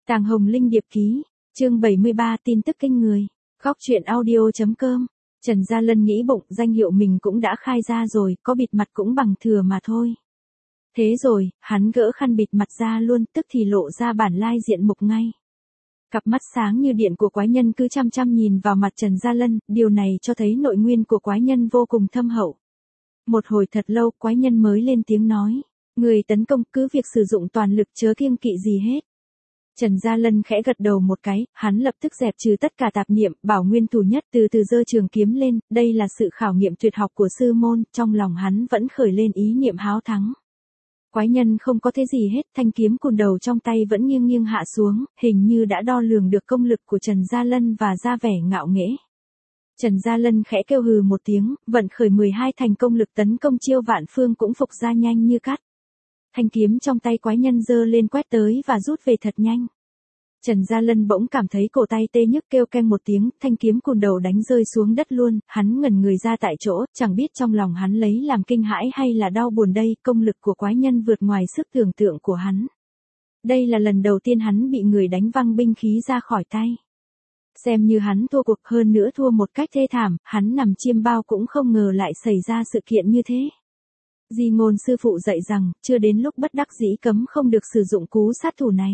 Tàng Hồng Linh điệp ký, chương 73 tin tức kinh người. Góc truyện audio.com. Trần Gia Lân nghĩ bụng, danh hiệu mình cũng đã khai ra rồi, có bịt mặt cũng bằng thừa mà thôi. Thế rồi, hắn gỡ khăn bịt mặt ra luôn, tức thì lộ ra bản lai diện mục ngay. Cặp mắt sáng như điện của quái nhân cứ chăm chăm nhìn vào mặt Trần Gia Lân, điều này cho thấy nội nguyên của quái nhân vô cùng thâm hậu. Một hồi thật lâu, quái nhân mới lên tiếng nói, người tấn công cứ việc sử dụng toàn lực chớ kiêng kỵ gì hết. Trần Gia Lân khẽ gật đầu một cái, hắn lập tức dẹp trừ tất cả tạp niệm, bảo nguyên thủ nhất từ từ giơ trường kiếm lên, đây là sự khảo nghiệm tuyệt học của sư môn, trong lòng hắn vẫn khởi lên ý niệm háo thắng. Quái nhân không có thế gì hết, thanh kiếm cùn đầu trong tay vẫn nghiêng nghiêng hạ xuống, hình như đã đo lường được công lực của Trần Gia Lân và ra vẻ ngạo nghễ. Trần Gia Lân khẽ kêu hừ một tiếng, vận khởi 12 thành công lực tấn công chiêu vạn phương cũng phục ra nhanh như cắt. Thanh kiếm trong tay quái nhân giơ lên quét tới và rút về thật nhanh. Trần Gia Lân bỗng cảm thấy cổ tay tê nhức kêu keng một tiếng, thanh kiếm cùn đầu đánh rơi xuống đất luôn, hắn ngẩn người ra tại chỗ, chẳng biết trong lòng hắn lấy làm kinh hãi hay là đau buồn đây, công lực của quái nhân vượt ngoài sức tưởng tượng của hắn. Đây là lần đầu tiên hắn bị người đánh văng binh khí ra khỏi tay. Xem như hắn thua cuộc, hơn nữa thua một cách thê thảm, hắn nằm chiêm bao cũng không ngờ lại xảy ra sự kiện như thế. Di Ngôn sư phụ dạy rằng, chưa đến lúc bất đắc dĩ cấm không được sử dụng cú sát thủ này.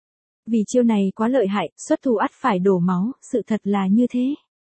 Vì chiêu này quá lợi hại, xuất thủ ắt phải đổ máu, sự thật là như thế.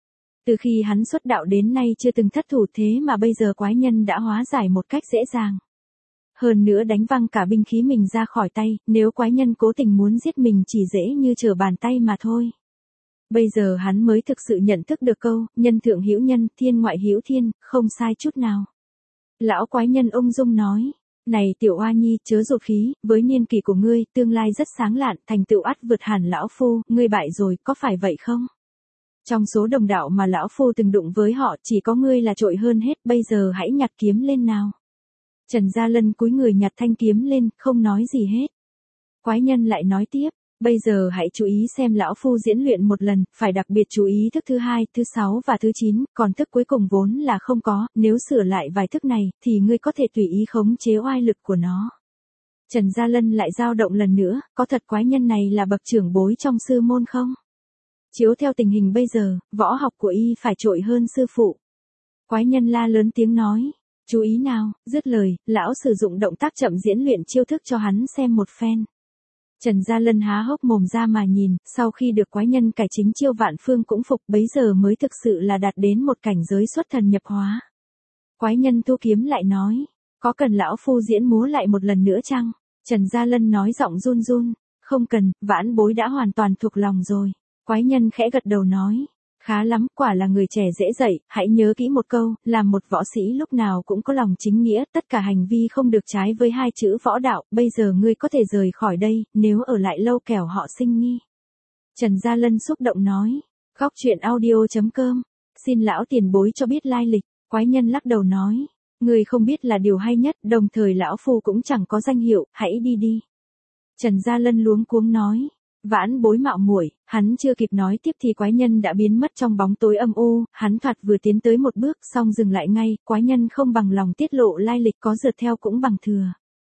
Từ khi hắn xuất đạo đến nay chưa từng thất thủ, thế mà bây giờ quái nhân đã hóa giải một cách dễ dàng. Hơn nữa đánh văng cả binh khí mình ra khỏi tay, nếu quái nhân cố tình muốn giết mình chỉ dễ như trở bàn tay mà thôi. Bây giờ hắn mới thực sự nhận thức được câu, nhân thượng hữu nhân, thiên ngoại hữu thiên, không sai chút nào. Lão quái nhân ung dung nói, này tiểu oa nhi, chớ dột khí, với niên kỷ của ngươi, tương lai rất sáng lạn, thành tựu ắt vượt hẳn lão phu, ngươi bại rồi, có phải vậy không? Trong số đồng đạo mà lão phu từng đụng với họ, chỉ có ngươi là trội hơn hết, bây giờ hãy nhặt kiếm lên nào. Trần Gia Lân cúi người nhặt thanh kiếm lên, không nói gì hết. Quái nhân lại nói tiếp, bây giờ hãy chú ý xem lão phu diễn luyện một lần, phải đặc biệt chú ý thức thứ 2, thứ 6 và thứ 9, còn thức cuối cùng vốn là không có, nếu sửa lại vài thức này, thì ngươi có thể tùy ý khống chế oai lực của nó. Trần Gia Lân lại dao động lần nữa, có thật quái nhân này là bậc trưởng bối trong sư môn không? Chiếu theo tình hình bây giờ, võ học của y phải trội hơn sư phụ. Quái nhân la lớn tiếng nói, chú ý nào, dứt lời, lão sử dụng động tác chậm diễn luyện chiêu thức cho hắn xem một phen. Trần Gia Lân há hốc mồm ra mà nhìn, sau khi được quái nhân cải chính chiêu vạn phương cũng phục, bấy giờ mới thực sự là đạt đến một cảnh giới xuất thần nhập hóa. Quái nhân thu kiếm lại nói, có cần lão phu diễn múa lại một lần nữa chăng? Trần Gia Lân nói giọng run run, không cần, vãn bối đã hoàn toàn thuộc lòng rồi. Quái nhân khẽ gật đầu nói, khá lắm, quả là người trẻ dễ dạy, hãy nhớ kỹ một câu, làm một võ sĩ lúc nào cũng có lòng chính nghĩa, tất cả hành vi không được trái với hai chữ võ đạo, bây giờ ngươi có thể rời khỏi đây, nếu ở lại lâu kẻo họ sinh nghi. Trần Gia Lân xúc động nói, góc truyện audio.com, xin lão tiền bối cho biết lai lịch. Quái nhân lắc đầu nói, ngươi không biết là điều hay nhất, đồng thời lão phu cũng chẳng có danh hiệu, hãy đi đi. Trần Gia Lân luống cuống nói, vãn bối mạo muội. Hắn chưa kịp nói tiếp thì quái nhân đã biến mất trong bóng tối âm u, hắn thoạt vừa tiến tới một bước xong dừng lại ngay, quái nhân không bằng lòng tiết lộ lai lịch, có rượt theo cũng bằng thừa.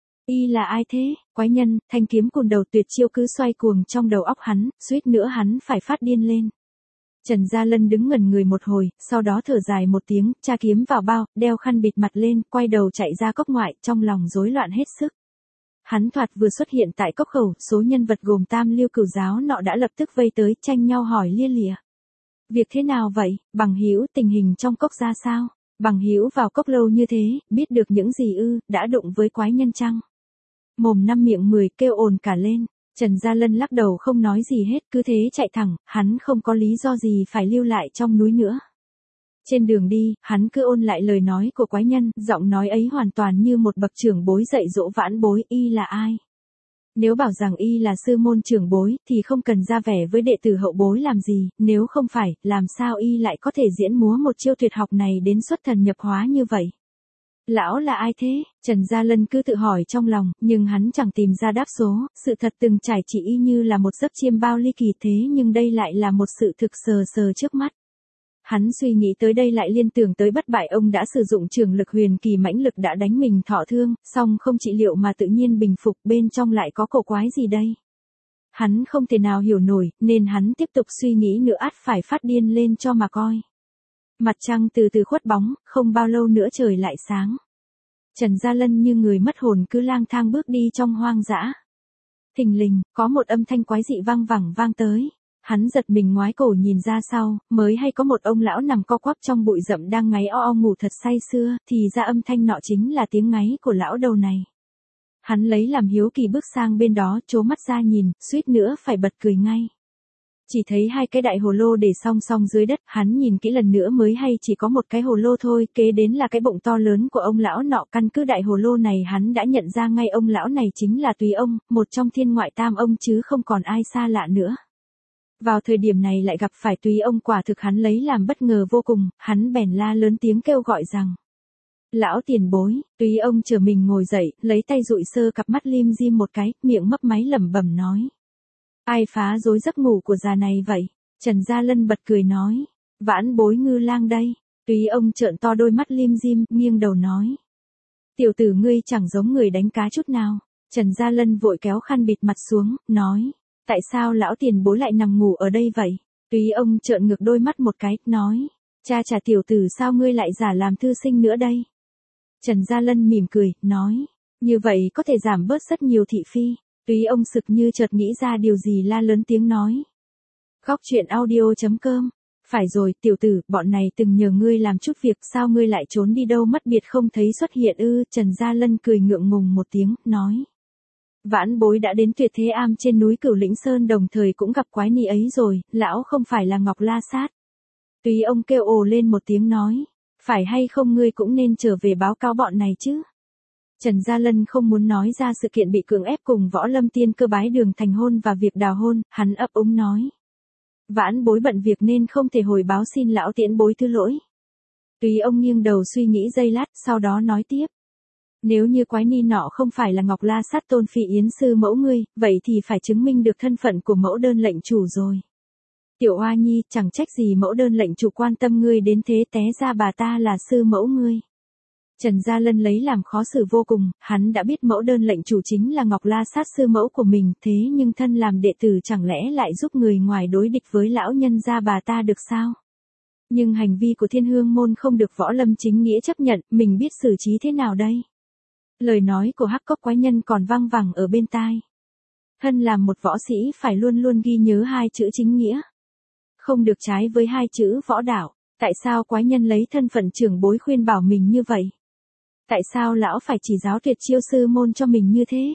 Y là ai thế? Quái nhân, thanh kiếm cùn đầu tuyệt chiêu cứ xoay cuồng trong đầu óc hắn, suýt nữa hắn phải phát điên lên. Trần Gia Lân đứng ngẩn người một hồi, sau đó thở dài một tiếng, tra kiếm vào bao, đeo khăn bịt mặt lên, quay đầu chạy ra cốc ngoại, trong lòng rối loạn hết sức. Hắn thoạt vừa xuất hiện tại cốc khẩu, số nhân vật gồm Tam Lưu Cửu giáo nọ đã lập tức vây tới, tranh nhau hỏi lia lịa. Việc thế nào vậy, bằng hữu, tình hình trong cốc ra sao? Bằng hữu vào cốc lâu như thế, biết được những gì ư, đã đụng với quái nhân chăng? Mồm năm miệng 10 kêu ồn cả lên. Trần Gia Lân lắc đầu không nói gì hết, cứ thế chạy thẳng, hắn không có lý do gì phải lưu lại trong núi nữa. Trên đường đi, hắn cứ ôn lại lời nói của quái nhân, giọng nói ấy hoàn toàn như một bậc trưởng bối dạy dỗ vãn bối, y là ai? Nếu bảo rằng y là sư môn trưởng bối, thì không cần ra vẻ với đệ tử hậu bối làm gì, nếu không phải, làm sao y lại có thể diễn múa một chiêu tuyệt học này đến xuất thần nhập hóa như vậy? Lão là ai thế? Trần Gia Lân cứ tự hỏi trong lòng, nhưng hắn chẳng tìm ra đáp số, sự thật từng trải chỉ y như là một giấc chiêm bao ly kỳ thế nhưng đây lại là một sự thực sờ sờ trước mắt. Hắn suy nghĩ tới đây lại liên tưởng tới bất bại ông đã sử dụng trường lực huyền kỳ mãnh lực đã đánh mình thọ thương, song không trị liệu mà tự nhiên bình phục, bên trong lại có cổ quái gì đây? Hắn không thể nào hiểu nổi, nên hắn tiếp tục suy nghĩ nữa ắt phải phát điên lên cho mà coi. Mặt trăng từ từ khuất bóng, không bao lâu nữa trời lại sáng. Trần Gia Lân như người mất hồn cứ lang thang bước đi trong hoang dã. Thình lình, có một âm thanh quái dị vang vẳng vang tới. Hắn giật mình ngoái cổ nhìn ra sau, mới hay có một ông lão nằm co quắp trong bụi rậm đang ngáy o o ngủ thật say sưa, thì ra âm thanh nọ chính là tiếng ngáy của lão đầu này. Hắn lấy làm hiếu kỳ bước sang bên đó, trố mắt ra nhìn, suýt nữa phải bật cười ngay. Chỉ thấy hai cái đại hồ lô để song song dưới đất, hắn nhìn kỹ lần nữa mới hay chỉ có một cái hồ lô thôi, kế đến là cái bụng to lớn của ông lão nọ. Căn cứ đại hồ lô này hắn đã nhận ra ngay ông lão này chính là Túy ông, một trong thiên ngoại tam ông chứ không còn ai xa lạ nữa. Vào thời điểm này lại gặp phải Túy ông, quả thực hắn lấy làm bất ngờ vô cùng, hắn bèn la lớn tiếng kêu gọi rằng: Lão tiền bối. Túy ông trở mình ngồi dậy, lấy tay dụi sơ cặp mắt lim dim một cái, miệng mấp máy lẩm bẩm nói: Ai phá rối giấc ngủ của già này vậy? Trần Gia Lân bật cười nói: Vãn bối Ngư Lang đây. Túy ông trợn to đôi mắt lim dim, nghiêng đầu nói: Tiểu tử ngươi chẳng giống người đánh cá chút nào. Trần Gia Lân vội kéo khăn bịt mặt xuống, nói: Tại sao lão tiền bối lại nằm ngủ ở đây vậy? Túy ông trợn ngược đôi mắt một cái, nói: Cha chả tiểu tử, sao ngươi lại giả làm thư sinh nữa đây? Trần Gia Lân mỉm cười, nói: Như vậy có thể giảm bớt rất nhiều thị phi. Túy ông sực như chợt nghĩ ra điều gì, la lớn tiếng nói: Góc truyện audio.com. Phải rồi, tiểu tử, bọn này từng nhờ ngươi làm chút việc, sao ngươi lại trốn đi đâu mất biệt không thấy xuất hiện ư? Trần Gia Lân cười ngượng ngùng một tiếng, nói: Vãn bối đã đến Tuyệt Thế Am trên núi Cửu Lĩnh Sơn, đồng thời cũng gặp quái ni ấy rồi, lão không phải là Ngọc La Sát. Túy ông kêu ồ lên một tiếng, nói: Phải hay không ngươi cũng nên trở về báo cáo bọn này chứ. Trần Gia Lân không muốn nói ra sự kiện bị cưỡng ép cùng Võ Lâm Tiên Cơ bái đường thành hôn và việc đào hôn, hắn ấp úng nói: Vãn bối bận việc nên không thể hồi báo, xin lão tiễn bối thứ lỗi. Túy ông nghiêng đầu suy nghĩ giây lát, sau đó nói tiếp: Nếu như quái ni nọ không phải là Ngọc La Sát Tôn Phi Yến sư mẫu ngươi, vậy thì phải chứng minh được thân phận của mẫu đơn lệnh chủ rồi. Tiểu Oa Nhi, chẳng trách gì mẫu đơn lệnh chủ quan tâm ngươi đến thế, té ra bà ta là sư mẫu ngươi. Trần Gia Lân lấy làm khó xử vô cùng, hắn đã biết mẫu đơn lệnh chủ chính là Ngọc La Sát sư mẫu của mình, thế nhưng thân làm đệ tử chẳng lẽ lại giúp người ngoài đối địch với lão nhân gia bà ta được sao? Nhưng hành vi của Thiên Hương môn không được Võ Lâm chính nghĩa chấp nhận, mình biết xử trí thế nào đây? Lời nói của Hắc Cốc quái nhân còn vang vẳng ở bên tai. Thân làm một võ sĩ phải luôn luôn ghi nhớ hai chữ chính nghĩa, không được trái với hai chữ võ đạo. Tại sao quái nhân lấy thân phận trưởng bối khuyên bảo mình như vậy? Tại sao lão phải chỉ giáo Tuyệt Chiêu sư môn cho mình như thế?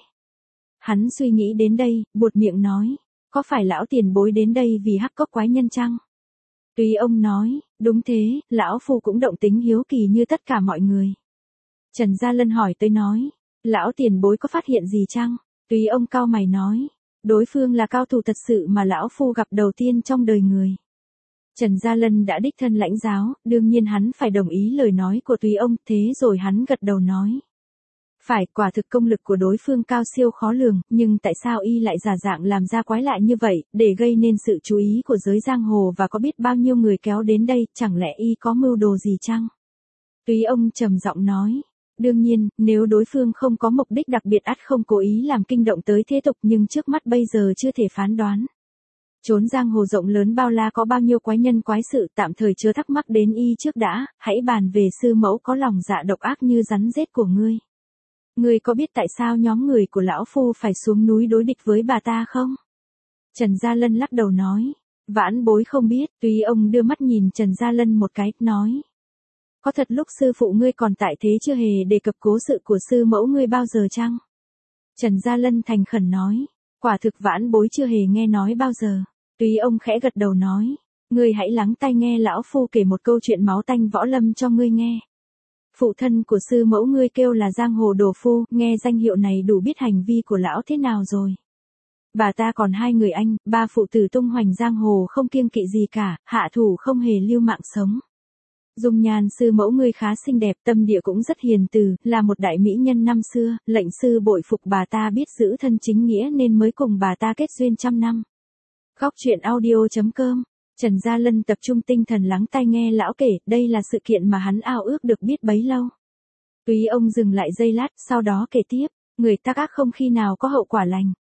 Hắn suy nghĩ đến đây, buột miệng nói: Có phải lão tiền bối đến đây vì Hắc Cốc quái nhân chăng? Túy ông nói: Đúng thế, lão phu cũng động tính hiếu kỳ như tất cả mọi người. Trần Gia Lân hỏi tới nói: Lão tiền bối có phát hiện gì chăng? Túy ông cau mày nói: Đối phương là cao thủ thật sự mà lão phu gặp đầu tiên trong đời người. Trần Gia Lân đã đích thân lãnh giáo, đương nhiên hắn phải đồng ý lời nói của Túy ông, thế rồi hắn gật đầu nói: Phải, quả thực công lực của đối phương cao siêu khó lường, nhưng tại sao y lại giả dạng làm ra quái lạ như vậy, để gây nên sự chú ý của giới giang hồ và có biết bao nhiêu người kéo đến đây, chẳng lẽ y có mưu đồ gì chăng? Túy ông trầm giọng nói: Đương nhiên, nếu đối phương không có mục đích đặc biệt ắt không cố ý làm kinh động tới thế tục, nhưng trước mắt bây giờ chưa thể phán đoán. Chốn giang hồ rộng lớn bao la có bao nhiêu quái nhân quái sự, tạm thời chớ thắc mắc đến y trước đã, hãy bàn về sư mẫu có lòng dạ độc ác như rắn rết của ngươi. Ngươi có biết tại sao nhóm người của lão phu phải xuống núi đối địch với bà ta không? Trần Gia Lân lắc đầu nói: Vãn bối không biết. Túy ông đưa mắt nhìn Trần Gia Lân một cái, nói: Có thật lúc sư phụ ngươi còn tại thế chưa hề đề cập cố sự của sư mẫu ngươi bao giờ chăng? Trần Gia Lân thành khẩn nói: Quả thực vãn bối chưa hề nghe nói bao giờ. Túy ông khẽ gật đầu nói: Ngươi hãy lắng tai nghe lão phu kể một câu chuyện máu tanh võ lâm cho ngươi nghe. Phụ thân của sư mẫu ngươi kêu là giang hồ đồ phu, nghe danh hiệu này đủ biết hành vi của lão thế nào rồi. Bà ta còn hai người anh, ba phụ tử tung hoành giang hồ không kiêng kỵ gì cả, hạ thủ không hề lưu mạng sống. Dung nhan sư mẫu ngươi khá xinh đẹp, tâm địa cũng rất hiền từ, là một đại mỹ nhân năm xưa, lệnh sư bội phục bà ta biết giữ thân chính nghĩa nên mới cùng bà ta kết duyên trăm năm. Góc truyện audio.com. Trần Gia Lân tập trung tinh thần lắng tai nghe lão kể, đây là sự kiện mà hắn ao ước được biết bấy lâu. Túy ông dừng lại giây lát, sau đó kể tiếp: Người tác ác không khi nào có hậu quả lành.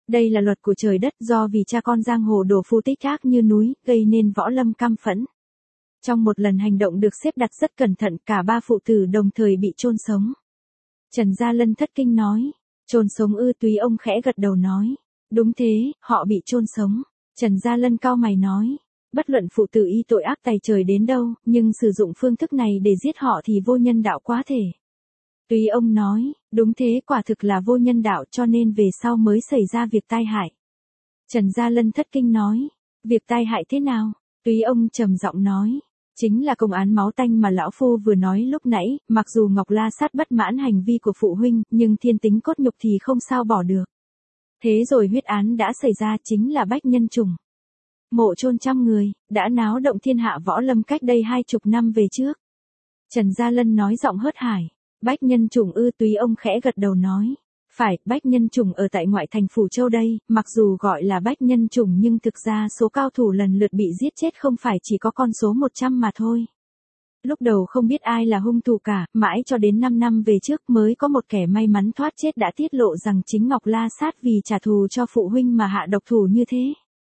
Đây là luật của trời đất do vì cha con giang hồ đổ phu tích ác như núi, gây nên Võ Lâm căm phẫn. Trong một lần hành động được xếp đặt rất cẩn thận, cả ba phụ tử đồng thời bị chôn sống. Trần Gia Lân thất kinh nói, chôn sống ư? Túy ông khẽ gật đầu nói, đúng thế, họ bị chôn sống. Trần Gia Lân cau mày nói, bất luận phụ tử y tội ác tày trời đến đâu, nhưng sử dụng phương thức này để giết họ thì vô nhân đạo quá thể. Túy ông nói, đúng thế, quả thực là vô nhân đạo, cho nên về sau mới xảy ra việc tai hại. Trần Gia Lân thất kinh nói, việc tai hại thế nào? Túy ông trầm giọng nói, chính là công án máu tanh mà lão phu vừa nói lúc nãy, mặc dù Ngọc La Sát bất mãn hành vi của phụ huynh, nhưng thiên tính cốt nhục thì không sao bỏ được. Thế rồi huyết án đã xảy ra, chính là Bách Nhân Trùng. Mộ chôn trăm người, đã náo động thiên hạ võ lâm cách đây 20 năm về trước. Trần Gia Lân nói giọng hớt hải, Bách Nhân Trùng ư? Túy ông khẽ gật đầu nói, phải, Bách Nhân Trùng ở tại ngoại thành Phủ Châu đây, mặc dù gọi là Bách Nhân Trùng nhưng thực ra số cao thủ lần lượt bị giết chết không phải chỉ có con số 100 mà thôi. Lúc đầu không biết ai là hung thủ cả, mãi cho đến 5 năm về trước mới có một kẻ may mắn thoát chết đã tiết lộ rằng chính Ngọc La Sát vì trả thù cho phụ huynh mà hạ độc thủ như thế.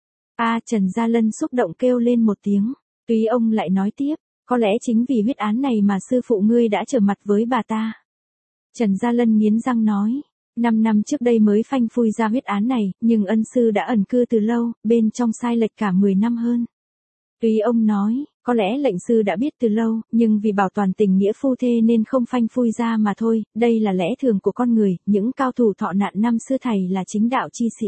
Trần Gia Lân xúc động kêu lên một tiếng. Túy ông lại nói tiếp, có lẽ chính vì huyết án này mà sư phụ ngươi đã trở mặt với bà ta. Trần Gia Lân nghiến răng nói, 5 năm trước đây mới phanh phui ra huyết án này, nhưng ân sư đã ẩn cư từ lâu, bên trong sai lệch cả 10 năm hơn. Túy ông nói, có lẽ lệnh sư đã biết từ lâu, nhưng vì bảo toàn tình nghĩa phu thê nên không phanh phui ra mà thôi, đây là lẽ thường của con người, những cao thủ thọ nạn năm xưa thầy là chính đạo chi sĩ.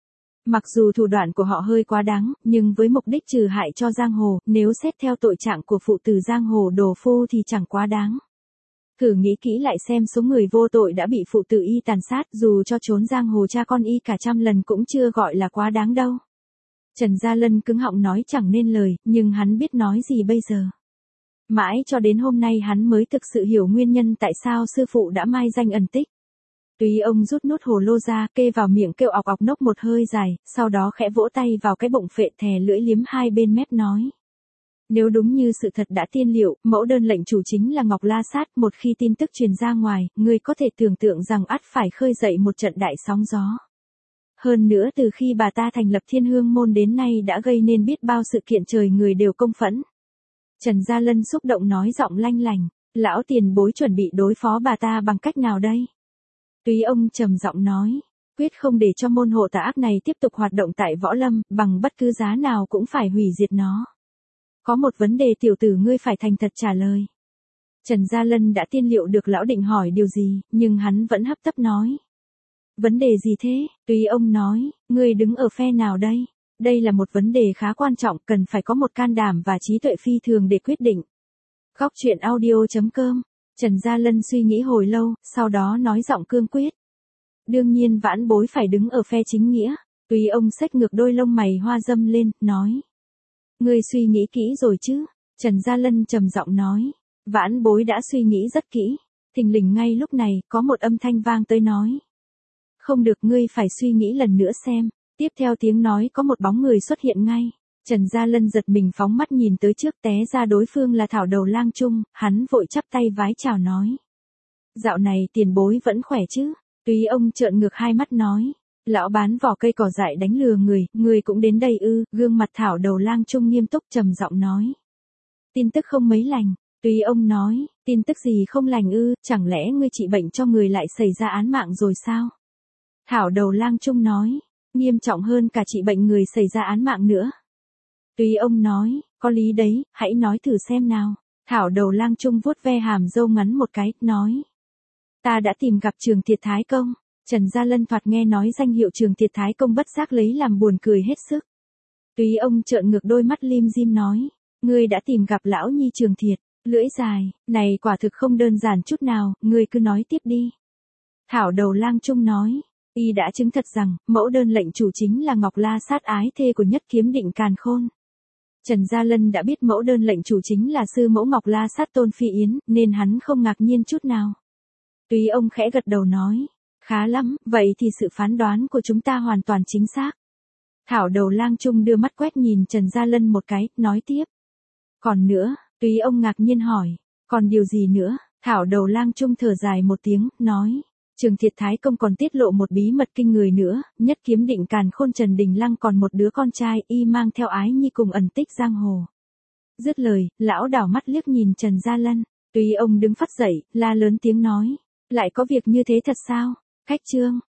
Mặc dù thủ đoạn của họ hơi quá đáng, nhưng với mục đích trừ hại cho giang hồ, nếu xét theo tội trạng của phụ tử giang hồ đồ phu thì chẳng quá đáng. Thử nghĩ kỹ lại xem số người vô tội đã bị phụ tử y tàn sát, dù cho trốn giang hồ cha con y cả trăm lần cũng chưa gọi là quá đáng đâu. Trần Gia Lân cứng họng nói chẳng nên lời, nhưng hắn biết nói gì bây giờ. Mãi cho đến hôm nay hắn mới thực sự hiểu nguyên nhân tại sao sư phụ đã mai danh ẩn tích. Túy ông rút nút hồ lô ra, kê vào miệng kêu ọc ọc nốc một hơi dài, sau đó khẽ vỗ tay vào cái bụng phệ thè lưỡi liếm hai bên mép nói. Nếu đúng như sự thật đã tiên liệu, mẫu đơn lệnh chủ chính là Ngọc La Sát, một khi tin tức truyền ra ngoài, người có thể tưởng tượng rằng ắt phải khơi dậy một trận đại sóng gió. Hơn nữa từ khi bà ta thành lập Thiên Hương Môn đến nay đã gây nên biết bao sự kiện trời người đều công phẫn. Trần Gia Lân xúc động nói giọng lanh lành, lão tiền bối chuẩn bị đối phó bà ta bằng cách nào đây? Túy ông trầm giọng nói, quyết không để cho môn hộ tà ác này tiếp tục hoạt động tại võ lâm, bằng bất cứ giá nào cũng phải hủy diệt nó. Có một vấn đề tiểu tử ngươi phải thành thật trả lời. Trần Gia Lân đã tiên liệu được lão định hỏi điều gì, nhưng hắn vẫn hấp tấp nói. Vấn đề gì thế? Túy ông nói, ngươi đứng ở phe nào đây? Đây là một vấn đề khá quan trọng, cần phải có một can đảm và trí tuệ phi thường để quyết định. Góc truyện audio.com. Trần Gia Lân suy nghĩ hồi lâu, sau đó nói giọng cương quyết. Đương nhiên vãn bối phải đứng ở phe chính nghĩa. Túy ông xếch ngược đôi lông mày hoa dâm lên, nói. Ngươi suy nghĩ kỹ rồi chứ? Trần Gia Lân trầm giọng nói. Vãn bối đã suy nghĩ rất kỹ. Thình lình ngay lúc này, có một âm thanh vang tới nói. Không được, ngươi phải suy nghĩ lần nữa xem. Tiếp theo tiếng nói có một bóng người xuất hiện ngay. Trần Gia Lân giật mình phóng mắt nhìn tới trước, té ra đối phương là Thảo Đầu Lang Trung, hắn vội chắp tay vái chào nói. Dạo này tiền bối vẫn khỏe chứ? Túy ông trợn ngược hai mắt nói. Lão bán vỏ cây cỏ dại đánh lừa người cũng đến đây ư? Gương mặt Thảo Đầu Lang Trung nghiêm túc trầm giọng nói. Tin tức không mấy lành. Túy ông nói, tin tức gì không lành ư? Chẳng lẽ ngươi trị bệnh cho người lại xảy ra án mạng rồi sao? Thảo Đầu Lang Trung nói, nghiêm trọng hơn cả trị bệnh người xảy ra án mạng nữa. Túy ông nói, có lý đấy, hãy nói thử xem nào. Thảo Đầu Lang Trung vuốt ve hàm râu ngắn một cái, nói. Ta đã tìm gặp Trường Thiệt Thái Công. Trần Gia Lân thoạt nghe nói danh hiệu Trường Thiệt Thái Công bất giác lấy làm buồn cười hết sức. Túy ông trợn ngược đôi mắt lim dim nói. Ngươi đã tìm gặp lão nhi Trường Thiệt, lưỡi dài, này quả thực không đơn giản chút nào, ngươi cứ nói tiếp đi. Thảo Đầu Lang Trung nói. Y đã chứng thật rằng, mẫu đơn lệnh chủ chính là Ngọc La Sát ái thê của Nhất Kiếm Định Càn Khôn. Trần Gia Lân đã biết mẫu đơn lệnh chủ chính là sư mẫu Ngọc La Sát Tôn Phi Yến, nên hắn không ngạc nhiên chút nào. Túy ông khẽ gật đầu nói, khá lắm, vậy thì sự phán đoán của chúng ta hoàn toàn chính xác. Thảo Đầu Lang Trung đưa mắt quét nhìn Trần Gia Lân một cái, nói tiếp. Còn nữa, Túy ông ngạc nhiên hỏi, còn điều gì nữa? Thảo Đầu Lang Trung thở dài một tiếng, nói. Trường Thiệt Thái Công còn tiết lộ một bí mật kinh người nữa, Nhất Kiếm Định Càn Khôn Trần Đình Lăng còn một đứa con trai, y mang theo Ái Nhi cùng ẩn tích giang hồ. Dứt lời, lão đảo mắt liếc nhìn Trần Gia Lân, tuy ông đứng phắt dậy, la lớn tiếng nói, lại có việc như thế thật sao? Khách Trương,